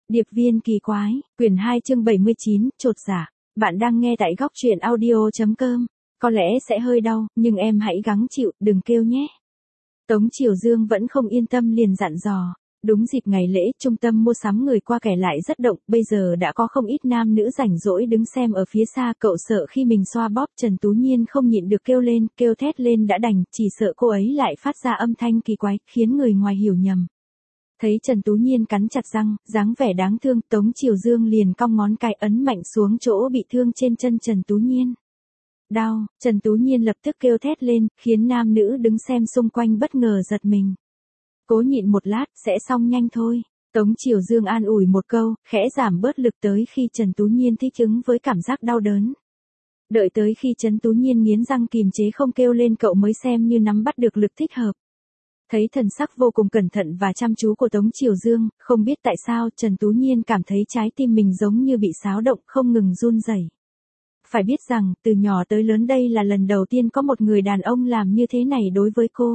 Điệp viên kỳ quái, quyển 2 chương 79, chột dạ. Bạn đang nghe tại góc truyện audio.com. Có lẽ sẽ hơi đau, nhưng em hãy gắng chịu, đừng kêu nhé. Tống Triều Dương vẫn không yên tâm liền dặn dò. Đúng dịp ngày lễ, trung tâm mua sắm người qua kẻ lại rất động, bây giờ đã có không ít nam nữ rảnh rỗi đứng xem ở phía xa. Cậu sợ khi mình xoa bóp, Trần Tú Nhiên không nhịn được kêu lên, kêu thét lên đã đành, chỉ sợ cô ấy lại phát ra âm thanh kỳ quái, khiến người ngoài hiểu nhầm. Thấy Trần Tú Nhiên cắn chặt răng, dáng vẻ đáng thương, Tống Triều Dương liền cong ngón cái ấn mạnh xuống chỗ bị thương trên chân Trần Tú Nhiên. Đau, Trần Tú Nhiên lập tức kêu thét lên, khiến nam nữ đứng xem xung quanh bất ngờ giật mình. Cố nhịn một lát, sẽ xong nhanh thôi. Tống Triều Dương an ủi một câu, khẽ giảm bớt lực tới khi Trần Tú Nhiên thích ứng với cảm giác đau đớn. Đợi tới khi Trần Tú Nhiên nghiến răng kìm chế không kêu lên, cậu mới xem như nắm bắt được lực thích hợp. Thấy thần sắc vô cùng cẩn thận và chăm chú của Tống Triều Dương, không biết tại sao Trần Tú Nhiên cảm thấy trái tim mình giống như bị xáo động, không ngừng run rẩy. Phải biết rằng, từ nhỏ tới lớn đây là lần đầu tiên có một người đàn ông làm như thế này đối với cô.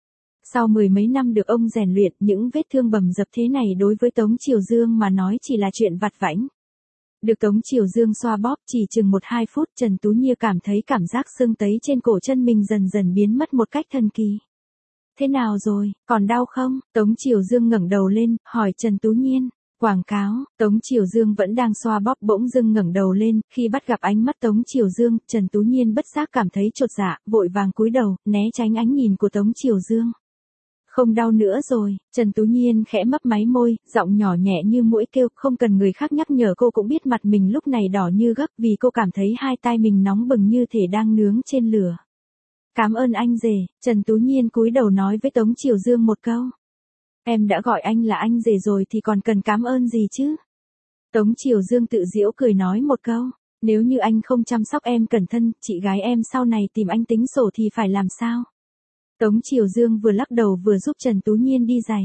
Sau mười mấy năm được ông rèn luyện, những vết thương bầm dập thế này đối với Tống Triều Dương mà nói chỉ là chuyện vặt vãnh. Được Tống Triều Dương xoa bóp chỉ chừng 1-2 phút, Trần Tú Nhiên cảm thấy cảm giác sưng tấy trên cổ chân mình dần dần biến mất một cách thần kỳ. Thế nào rồi, còn đau không? Tống Triều Dương ngẩng đầu lên, hỏi Trần Tú Nhiên. Quảng cáo, Tống Triều Dương vẫn đang xoa bóp bỗng dưng ngẩng đầu lên, khi bắt gặp ánh mắt Tống Triều Dương, Trần Tú Nhiên bất giác cảm thấy chột dạ, vội vàng cúi đầu, né tránh ánh nhìn của Tống Triều Dương. Không đau nữa rồi, Trần Tú Nhiên khẽ mấp máy môi, giọng nhỏ nhẹ như muỗi kêu, không cần người khác nhắc nhở cô cũng biết mặt mình lúc này đỏ như gấc vì cô cảm thấy hai tai mình nóng bừng như thể đang nướng trên lửa. Cảm ơn anh rể, Trần Tú Nhiên cúi đầu nói với Tống Triều Dương một câu. Em đã gọi anh là anh rể rồi thì còn cần cảm ơn gì chứ? Tống Triều Dương tự giễu cười nói một câu, nếu như anh không chăm sóc em cẩn thận, chị gái em sau này tìm anh tính sổ thì phải làm sao? Tống Triều Dương vừa lắc đầu vừa giúp Trần Tú Nhiên đi giày.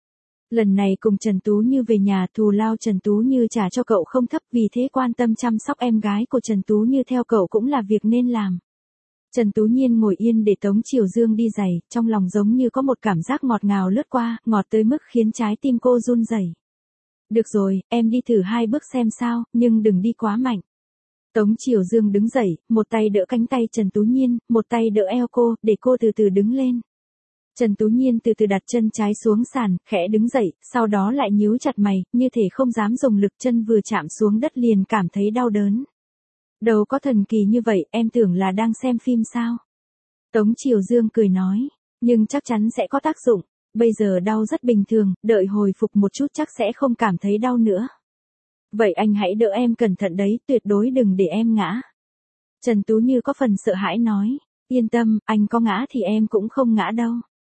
Lần này cùng Trần Tú Như về nhà, thù lao Trần Tú Như trả cho cậu không thấp, vì thế quan tâm chăm sóc em gái của Trần Tú Như theo cậu cũng là việc nên làm. Trần Tú Nhiên ngồi yên để Tống Triều Dương đi giày, trong lòng giống như có một cảm giác ngọt ngào lướt qua, ngọt tới mức khiến trái tim cô run rẩy. Được rồi, em đi thử 2 bước xem sao, nhưng đừng đi quá mạnh. Tống Triều Dương đứng dậy, một tay đỡ cánh tay Trần Tú Nhiên, một tay đỡ eo cô, để cô từ từ đứng lên. Trần Tú Nhiên từ từ đặt chân trái xuống sàn, khẽ đứng dậy, sau đó lại nhíu chặt mày, như thể không dám dùng lực, chân vừa chạm xuống đất liền cảm thấy đau đớn. Đâu có thần kỳ như vậy, em tưởng là đang xem phim sao? Tống Triều Dương cười nói, nhưng chắc chắn sẽ có tác dụng, bây giờ đau rất bình thường, đợi hồi phục một chút chắc sẽ không cảm thấy đau nữa. Vậy anh hãy đỡ em cẩn thận đấy, tuyệt đối đừng để em ngã. Trần Tú Như có phần sợ hãi nói, yên tâm, anh có ngã thì em cũng không ngã đâu.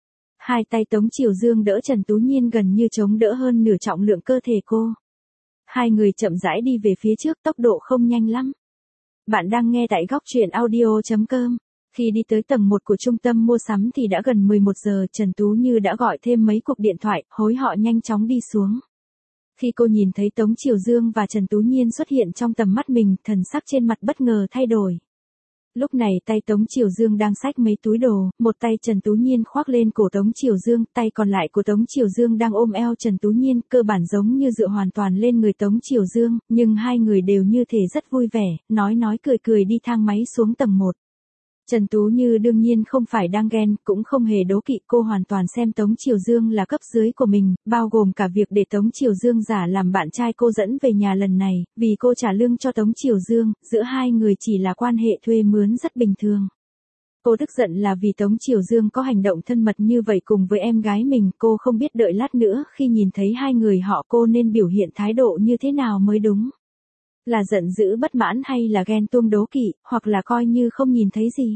Hai tay Tống Triều Dương đỡ Trần Tú Nhiên gần như chống đỡ hơn nửa trọng lượng cơ thể cô. Hai người chậm rãi đi về phía trước, tốc độ không nhanh lắm. Bạn đang nghe tại góc truyện audio.com. Khi đi tới tầng 1 của trung tâm mua sắm thì đã gần 11 giờ, Trần Tú Như đã gọi thêm mấy cuộc điện thoại, hối họ nhanh chóng đi xuống. Khi cô nhìn thấy Tống Triều Dương và Trần Tú Nhiên xuất hiện trong tầm mắt mình, thần sắc trên mặt bất ngờ thay đổi. Lúc này tay Tống Triều Dương đang xách mấy túi đồ, một tay Trần Tú Nhiên khoác lên cổ Tống Triều Dương, tay còn lại của Tống Triều Dương đang ôm eo Trần Tú Nhiên, cơ bản giống như dựa hoàn toàn lên người Tống Triều Dương, nhưng hai người đều như thể rất vui vẻ, nói cười đi thang máy xuống tầng 1. Trần Tú Như đương nhiên không phải đang ghen, cũng không hề đố kỵ, cô hoàn toàn xem Tống Triều Dương là cấp dưới của mình, bao gồm cả việc để Tống Triều Dương giả làm bạn trai cô dẫn về nhà lần này, vì cô trả lương cho Tống Triều Dương, giữa hai người chỉ là quan hệ thuê mướn rất bình thường. Cô tức giận là vì Tống Triều Dương có hành động thân mật như vậy cùng với em gái mình, cô không biết đợi lát nữa khi nhìn thấy hai người họ cô nên biểu hiện thái độ như thế nào mới đúng. Là giận dữ bất mãn hay là ghen tuông đố kỵ, hoặc là coi như không nhìn thấy gì.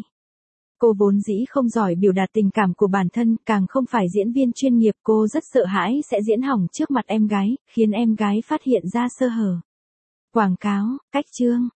Cô vốn dĩ không giỏi biểu đạt tình cảm của bản thân, càng không phải diễn viên chuyên nghiệp, cô rất sợ hãi sẽ diễn hỏng trước mặt em gái, khiến em gái phát hiện ra sơ hở. Quảng cáo, cách chương,